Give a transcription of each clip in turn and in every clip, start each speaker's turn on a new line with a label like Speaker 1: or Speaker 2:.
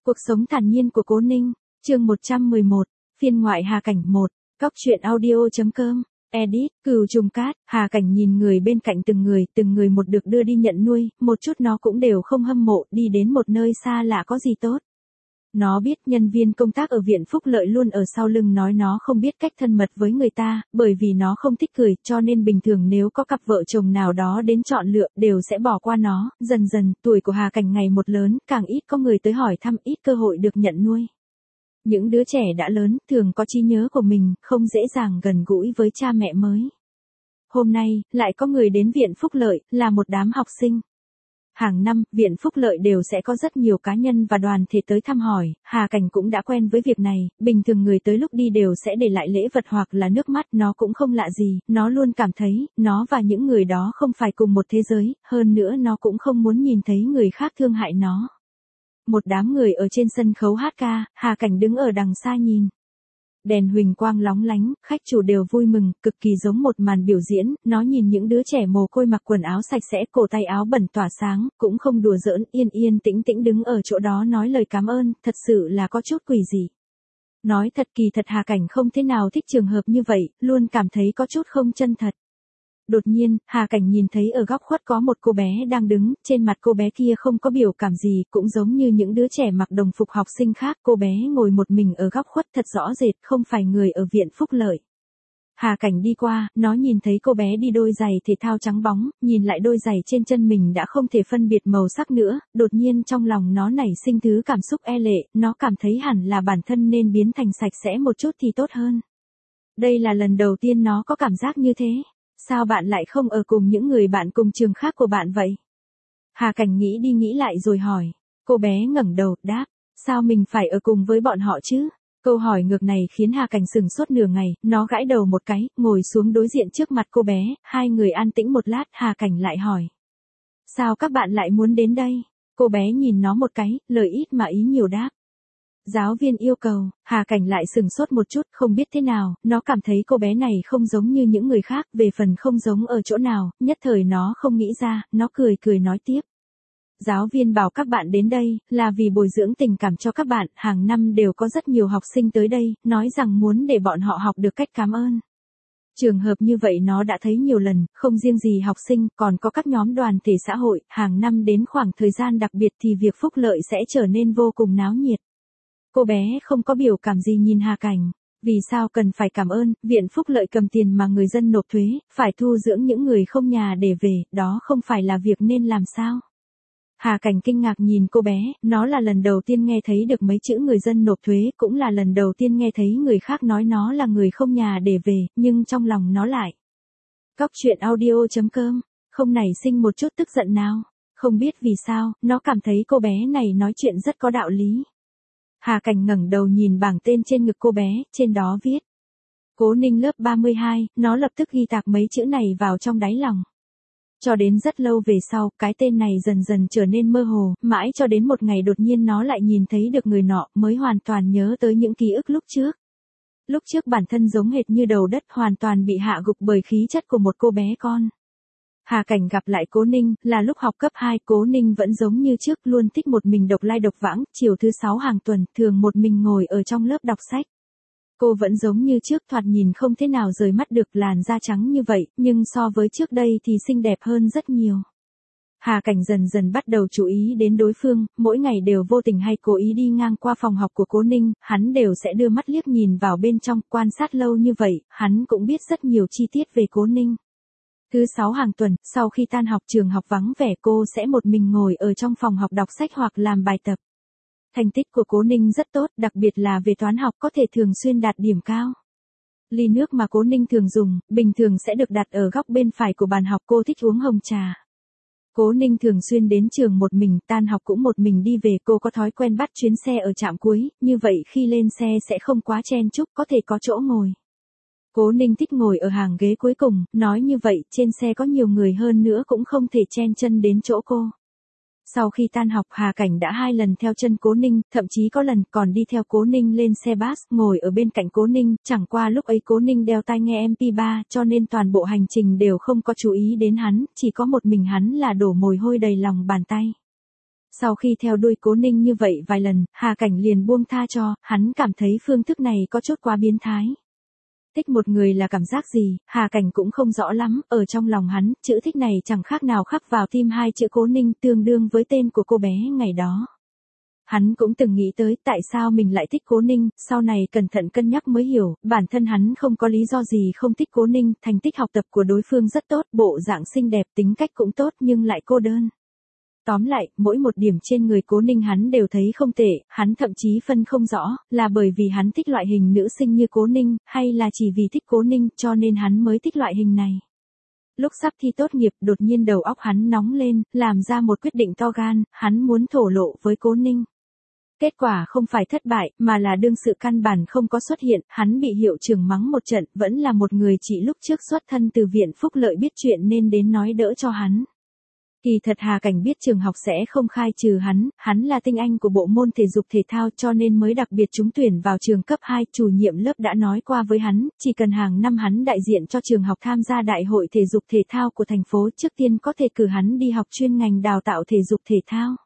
Speaker 1: Cuộc sống thản nhiên của Cố Ninh, chương 111, phiên ngoại Hà Cảnh 1, Cóc truyện audio.com, edit, Cừu Trùng Cát. Hà Cảnh nhìn người bên cạnh từng người một được đưa đi nhận nuôi, một chút nó cũng đều không hâm mộ, đi đến một nơi xa lạ có gì tốt. Nó biết nhân viên công tác ở viện phúc lợi luôn ở sau lưng nói nó không biết cách thân mật với người ta, bởi vì nó không thích cười, cho nên bình thường nếu có cặp vợ chồng nào đó đến chọn lựa, đều sẽ bỏ qua nó. Dần dần, tuổi của Hà Cảnh ngày một lớn, càng ít có người tới hỏi thăm, ít cơ hội được nhận nuôi. Những đứa trẻ đã lớn, thường có trí nhớ của mình, không dễ dàng gần gũi với cha mẹ mới. Hôm nay, lại có người đến viện phúc lợi, là một đám học sinh. Hàng năm, viện phúc lợi đều sẽ có rất nhiều cá nhân và đoàn thể tới thăm hỏi, Hà Cảnh cũng đã quen với việc này, bình thường người tới lúc đi đều sẽ để lại lễ vật hoặc là nước mắt, nó cũng không lạ gì, nó luôn cảm thấy, nó và những người đó không phải cùng một thế giới, hơn nữa nó cũng không muốn nhìn thấy người khác thương hại nó. Một đám người ở trên sân khấu hát ca, Hà Cảnh đứng ở đằng xa nhìn. Đèn huỳnh quang lóng lánh, khách chủ đều vui mừng, cực kỳ giống một màn biểu diễn, nó nhìn những đứa trẻ mồ côi mặc quần áo sạch sẽ, cổ tay áo bẩn tỏa sáng, cũng không đùa giỡn, yên yên tĩnh tĩnh đứng ở chỗ đó nói lời cảm ơn, thật sự là có chút quỷ dị. Nói thật kỳ thật Hà Cảnh không thế nào thích trường hợp như vậy, luôn cảm thấy có chút không chân thật. Đột nhiên, Hà Cảnh nhìn thấy ở góc khuất có một cô bé đang đứng, trên mặt cô bé kia không có biểu cảm gì, cũng giống như những đứa trẻ mặc đồng phục học sinh khác, cô bé ngồi một mình ở góc khuất thật rõ rệt, không phải người ở viện phúc lợi. Hà Cảnh đi qua, nó nhìn thấy cô bé đi đôi giày thể thao trắng bóng, nhìn lại đôi giày trên chân mình đã không thể phân biệt màu sắc nữa, đột nhiên trong lòng nó nảy sinh thứ cảm xúc e lệ, nó cảm thấy hẳn là bản thân nên biến thành sạch sẽ một chút thì tốt hơn. Đây là lần đầu tiên nó có cảm giác như thế. Sao bạn lại không ở cùng những người bạn cùng trường khác của bạn vậy? Hà Cảnh nghĩ đi nghĩ lại rồi hỏi. Cô bé ngẩng đầu, đáp. Sao mình phải ở cùng với bọn họ chứ? Câu hỏi ngược này khiến Hà Cảnh sững sốt nửa ngày, nó gãi đầu một cái, ngồi xuống đối diện trước mặt cô bé, hai người an tĩnh một lát, Hà Cảnh lại hỏi. Sao các bạn lại muốn đến đây? Cô bé nhìn nó một cái, lời ít mà ý nhiều đáp. Giáo viên yêu cầu, Hà Cảnh lại sững sốt một chút, không biết thế nào, nó cảm thấy cô bé này không giống như những người khác, về phần không giống ở chỗ nào, nhất thời nó không nghĩ ra, nó cười nói tiếp. Giáo viên bảo các bạn đến đây, là vì bồi dưỡng tình cảm cho các bạn, hàng năm đều có rất nhiều học sinh tới đây, nói rằng muốn để bọn họ học được cách cảm ơn. Trường hợp như vậy nó đã thấy nhiều lần, không riêng gì học sinh, còn có các nhóm đoàn thể xã hội, hàng năm đến khoảng thời gian đặc biệt thì việc phúc lợi sẽ trở nên vô cùng náo nhiệt. Cô bé không có biểu cảm gì nhìn Hà Cảnh. Vì sao cần phải cảm ơn, viện phúc lợi cầm tiền mà người dân nộp thuế, phải thu dưỡng những người không nhà để về, đó không phải là việc nên làm sao? Hà Cảnh kinh ngạc nhìn cô bé, nó là lần đầu tiên nghe thấy được mấy chữ người dân nộp thuế, cũng là lần đầu tiên nghe thấy người khác nói nó là người không nhà để về, nhưng trong lòng nó lại. Cóc truyện audio.com, không nảy sinh một chút tức giận nào. Không biết vì sao, nó cảm thấy cô bé này nói chuyện rất có đạo lý. Hà Cảnh ngẩng đầu nhìn bảng tên trên ngực cô bé, trên đó viết. Cố Ninh lớp 32, nó lập tức ghi tạc mấy chữ này vào trong đáy lòng. Cho đến rất lâu về sau, cái tên này dần dần trở nên mơ hồ, mãi cho đến một ngày đột nhiên nó lại nhìn thấy được người nọ, mới hoàn toàn nhớ tới những ký ức lúc trước. Lúc trước bản thân giống hệt như đầu đất, hoàn toàn bị hạ gục bởi khí chất của một cô bé con. Hà Cảnh gặp lại Cố Ninh, là lúc học cấp 2, Cố Ninh vẫn giống như trước, luôn thích một mình độc lai độc vãng, chiều thứ 6 hàng tuần, thường một mình ngồi ở trong lớp đọc sách. Cô vẫn giống như trước, thoạt nhìn không thế nào rời mắt được, làn da trắng như vậy, nhưng so với trước đây thì xinh đẹp hơn rất nhiều. Hà Cảnh dần dần bắt đầu chú ý đến đối phương, mỗi ngày đều vô tình hay cố ý đi ngang qua phòng học của Cố Ninh, hắn đều sẽ đưa mắt liếc nhìn vào bên trong, quan sát lâu như vậy, hắn cũng biết rất nhiều chi tiết về Cố Ninh. Thứ 6 hàng tuần, sau khi tan học trường học vắng vẻ, cô sẽ một mình ngồi ở trong phòng học đọc sách hoặc làm bài tập. Thành tích của Cố Ninh rất tốt, đặc biệt là về toán học có thể thường xuyên đạt điểm cao. Ly nước mà Cố Ninh thường dùng, bình thường sẽ được đặt ở góc bên phải của bàn học, cô thích uống hồng trà. Cố Ninh thường xuyên đến trường một mình, tan học cũng một mình đi về, cô có thói quen bắt chuyến xe ở trạm cuối, như vậy khi lên xe sẽ không quá chen chúc, có thể có chỗ ngồi. Cố Ninh thích ngồi ở hàng ghế cuối cùng, nói như vậy, trên xe có nhiều người hơn nữa cũng không thể chen chân đến chỗ cô. Sau khi tan học, Hà Cảnh đã 2 lần theo chân Cố Ninh, thậm chí có lần còn đi theo Cố Ninh lên xe bus, ngồi ở bên cạnh Cố Ninh, chẳng qua lúc ấy Cố Ninh đeo tai nghe MP3, cho nên toàn bộ hành trình đều không có chú ý đến hắn, chỉ có một mình hắn là đổ mồ hôi đầy lòng bàn tay. Sau khi theo đuôi Cố Ninh như vậy vài lần, Hà Cảnh liền buông tha cho, hắn cảm thấy phương thức này có chút quá biến thái. Thích một người là cảm giác gì, Hà Cảnh cũng không rõ lắm, ở trong lòng hắn, chữ thích này chẳng khác nào khắc vào tim hai chữ Cố Ninh tương đương với tên của cô bé ngày đó. Hắn cũng từng nghĩ tới tại sao mình lại thích Cố Ninh, sau này cẩn thận cân nhắc mới hiểu, bản thân hắn không có lý do gì không thích Cố Ninh, thành tích học tập của đối phương rất tốt, bộ dạng xinh đẹp, tính cách cũng tốt nhưng lại cô đơn. Tóm lại, mỗi một điểm trên người Cố Ninh hắn đều thấy không tệ, hắn thậm chí phân không rõ, là bởi vì hắn thích loại hình nữ sinh như Cố Ninh, hay là chỉ vì thích Cố Ninh cho nên hắn mới thích loại hình này. Lúc sắp thi tốt nghiệp đột nhiên đầu óc hắn nóng lên, làm ra một quyết định to gan, hắn muốn thổ lộ với Cố Ninh. Kết quả không phải thất bại, mà là đương sự căn bản không có xuất hiện, hắn bị hiệu trưởng mắng một trận, vẫn là một người chị lúc trước xuất thân từ viện phúc lợi biết chuyện nên đến nói đỡ cho hắn. Kỳ thật Hà Cảnh biết trường học sẽ không khai trừ hắn là tinh anh của bộ môn thể dục thể thao cho nên mới đặc biệt trúng tuyển vào trường cấp 2, chủ nhiệm lớp đã nói qua với hắn, chỉ cần hàng năm hắn đại diện cho trường học tham gia đại hội thể dục thể thao của thành phố trước tiên có thể cử hắn đi học chuyên ngành đào tạo thể dục thể thao.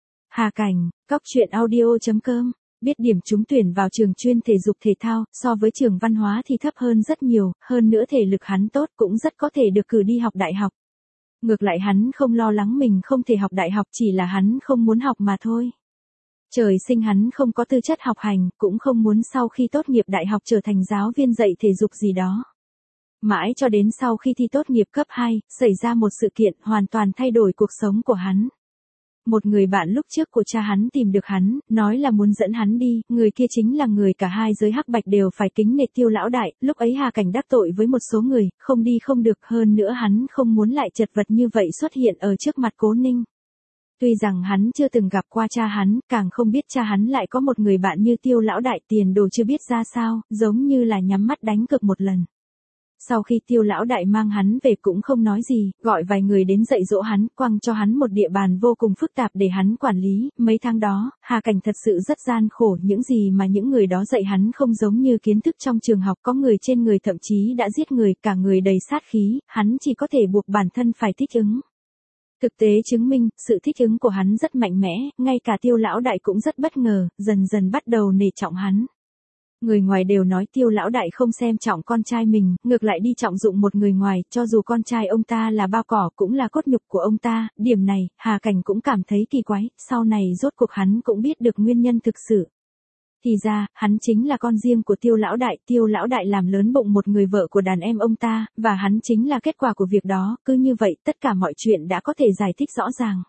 Speaker 1: Hà Cảnh, Cóc Truyện Audio.com, biết điểm trúng tuyển vào trường chuyên thể dục thể thao, so với trường văn hóa thì thấp hơn rất nhiều, hơn nữa thể lực hắn tốt cũng rất có thể được cử đi học đại học. Ngược lại hắn không lo lắng mình không thể học đại học chỉ là hắn không muốn học mà thôi. Trời sinh hắn không có tư chất học hành, cũng không muốn sau khi tốt nghiệp đại học trở thành giáo viên dạy thể dục gì đó. Mãi cho đến sau khi thi tốt nghiệp cấp 2, xảy ra một sự kiện hoàn toàn thay đổi cuộc sống của hắn. Một người bạn lúc trước của cha hắn tìm được hắn, nói là muốn dẫn hắn đi, người kia chính là người cả hai giới hắc bạch đều phải kính nể Tiêu lão đại, lúc ấy Hà Cảnh đắc tội với một số người, không đi không được, hơn nữa hắn không muốn lại chật vật như vậy xuất hiện ở trước mặt Cố Ninh. Tuy rằng hắn chưa từng gặp qua cha hắn, càng không biết cha hắn lại có một người bạn như Tiêu lão đại, tiền đồ chưa biết ra sao, giống như là nhắm mắt đánh cược một lần. Sau khi Tiêu lão đại mang hắn về cũng không nói gì, gọi vài người đến dạy dỗ hắn, quăng cho hắn một địa bàn vô cùng phức tạp để hắn quản lý, mấy tháng đó, Hà Cảnh thật sự rất gian khổ, những gì mà những người đó dạy hắn không giống như kiến thức trong trường học, có người trên người thậm chí đã giết người, cả người đầy sát khí, hắn chỉ có thể buộc bản thân phải thích ứng. Thực tế chứng minh, sự thích ứng của hắn rất mạnh mẽ, ngay cả Tiêu lão đại cũng rất bất ngờ, dần dần bắt đầu nể trọng hắn. Người ngoài đều nói Tiêu lão đại không xem trọng con trai mình, ngược lại đi trọng dụng một người ngoài, cho dù con trai ông ta là bao cỏ cũng là cốt nhục của ông ta, điểm này, Hà Cảnh cũng cảm thấy kỳ quái, sau này rốt cuộc hắn cũng biết được nguyên nhân thực sự. Thì ra, hắn chính là con riêng của Tiêu lão đại làm lớn bụng một người vợ của đàn em ông ta, và hắn chính là kết quả của việc đó, cứ như vậy tất cả mọi chuyện đã có thể giải thích rõ ràng.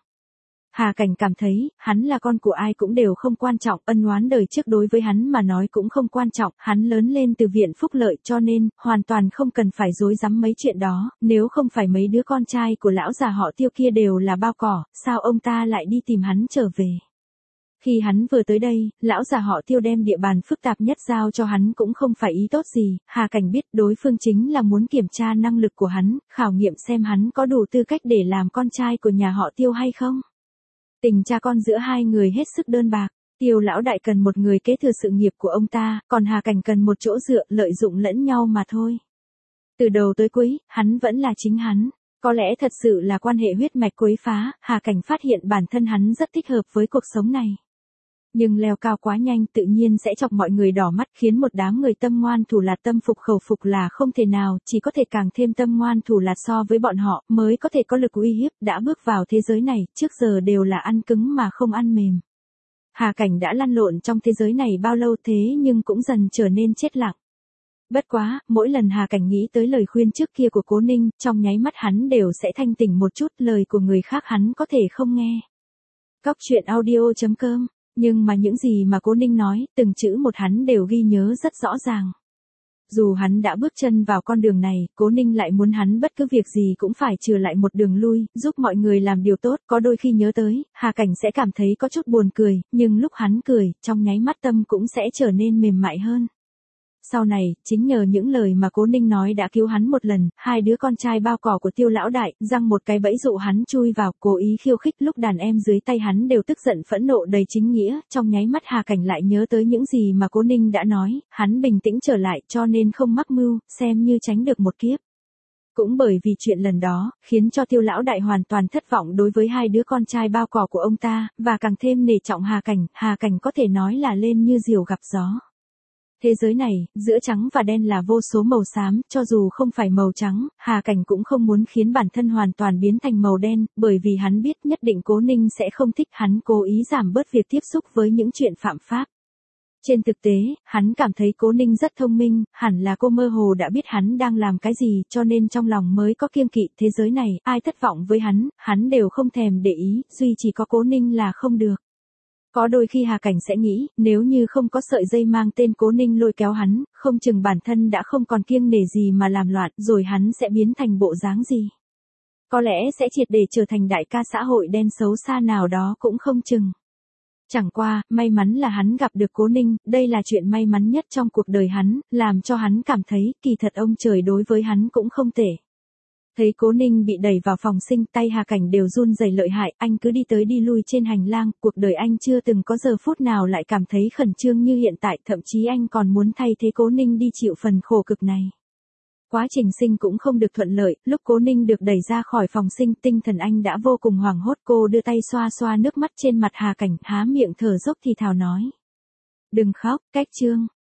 Speaker 1: Hà Cảnh cảm thấy, hắn là con của ai cũng đều không quan trọng, ân oán đời trước đối với hắn mà nói cũng không quan trọng, hắn lớn lên từ viện phúc lợi cho nên, hoàn toàn không cần phải rối rắm mấy chuyện đó, nếu không phải mấy đứa con trai của lão già họ Tiêu kia đều là bao cỏ, sao ông ta lại đi tìm hắn trở về. Khi hắn vừa tới đây, lão già họ Tiêu đem địa bàn phức tạp nhất giao cho hắn cũng không phải ý tốt gì, Hà Cảnh biết đối phương chính là muốn kiểm tra năng lực của hắn, khảo nghiệm xem hắn có đủ tư cách để làm con trai của nhà họ Tiêu hay không. Tình cha con giữa hai người hết sức đơn bạc, Tiêu lão đại cần một người kế thừa sự nghiệp của ông ta, còn Hà Cảnh cần một chỗ dựa, lợi dụng lẫn nhau mà thôi. Từ đầu tới cuối, hắn vẫn là chính hắn. Có lẽ thật sự là quan hệ huyết mạch quấy phá, Hà Cảnh phát hiện bản thân hắn rất thích hợp với cuộc sống này. Nhưng leo cao quá nhanh tự nhiên sẽ chọc mọi người đỏ mắt, khiến một đám người tâm ngoan thủ lạt tâm phục khẩu phục là không thể nào, chỉ có thể càng thêm tâm ngoan thủ lạt so với bọn họ, mới có thể có lực uy hiếp, đã bước vào thế giới này, trước giờ đều là ăn cứng mà không ăn mềm. Hà Cảnh đã lăn lộn trong thế giới này bao lâu thế nhưng cũng dần trở nên chết lặng. Bất quá, mỗi lần Hà Cảnh nghĩ tới lời khuyên trước kia của Cố Ninh, trong nháy mắt hắn đều sẽ thanh tỉnh một chút, lời của người khác hắn có thể không nghe. Cóc Truyện Audio.com. Nhưng mà những gì mà Cố Ninh nói, từng chữ một hắn đều ghi nhớ rất rõ ràng. Dù hắn đã bước chân vào con đường này, Cố Ninh lại muốn hắn bất cứ việc gì cũng phải trừ lại một đường lui, giúp mọi người làm điều tốt, có đôi khi nhớ tới, Hà Cảnh sẽ cảm thấy có chút buồn cười, nhưng lúc hắn cười, trong nháy mắt tâm cũng sẽ trở nên mềm mại hơn. Sau này, chính nhờ những lời mà Cố Ninh nói đã cứu hắn một lần, hai đứa con trai bao cỏ của Tiêu lão đại, răng một cái bẫy dụ hắn chui vào, cố ý khiêu khích, lúc đàn em dưới tay hắn đều tức giận phẫn nộ đầy chính nghĩa, trong nháy mắt Hà Cảnh lại nhớ tới những gì mà Cố Ninh đã nói, hắn bình tĩnh trở lại cho nên không mắc mưu, xem như tránh được một kiếp. Cũng bởi vì chuyện lần đó, khiến cho Tiêu lão đại hoàn toàn thất vọng đối với hai đứa con trai bao cỏ của ông ta, và càng thêm nể trọng Hà Cảnh có thể nói là lên như diều gặp gió. Thế giới này, giữa trắng và đen là vô số màu xám, cho dù không phải màu trắng, Hà Cảnh cũng không muốn khiến bản thân hoàn toàn biến thành màu đen, bởi vì hắn biết nhất định Cố Ninh sẽ không thích hắn, cố ý giảm bớt việc tiếp xúc với những chuyện phạm pháp. Trên thực tế, hắn cảm thấy Cố Ninh rất thông minh, hẳn là cô mơ hồ đã biết hắn đang làm cái gì, cho nên trong lòng mới có kiêng kỵ. Thế giới này, ai thất vọng với hắn đều không thèm để ý, duy chỉ có Cố Ninh là không được. Có đôi khi Hà Cảnh sẽ nghĩ, nếu như không có sợi dây mang tên Cố Ninh lôi kéo hắn, không chừng bản thân đã không còn kiêng nể gì mà làm loạn, rồi hắn sẽ biến thành bộ dáng gì. Có lẽ sẽ triệt để trở thành đại ca xã hội đen xấu xa nào đó cũng không chừng. Chẳng qua, may mắn là hắn gặp được Cố Ninh, đây là chuyện may mắn nhất trong cuộc đời hắn, làm cho hắn cảm thấy, kỳ thật ông trời đối với hắn cũng không tệ. Thấy Cố Ninh bị đẩy vào phòng sinh, tay Hà Cảnh đều run rẩy lợi hại, anh cứ đi tới đi lui trên hành lang, cuộc đời anh chưa từng có giờ phút nào lại cảm thấy khẩn trương như hiện tại, thậm chí anh còn muốn thay thế Cố Ninh đi chịu phần khổ cực này. Quá trình sinh cũng không được thuận lợi, lúc Cố Ninh được đẩy ra khỏi phòng sinh, tinh thần anh đã vô cùng hoảng hốt, cô đưa tay xoa xoa nước mắt trên mặt Hà Cảnh, há miệng thở dốc thì thào nói. Đừng khóc, cách chương.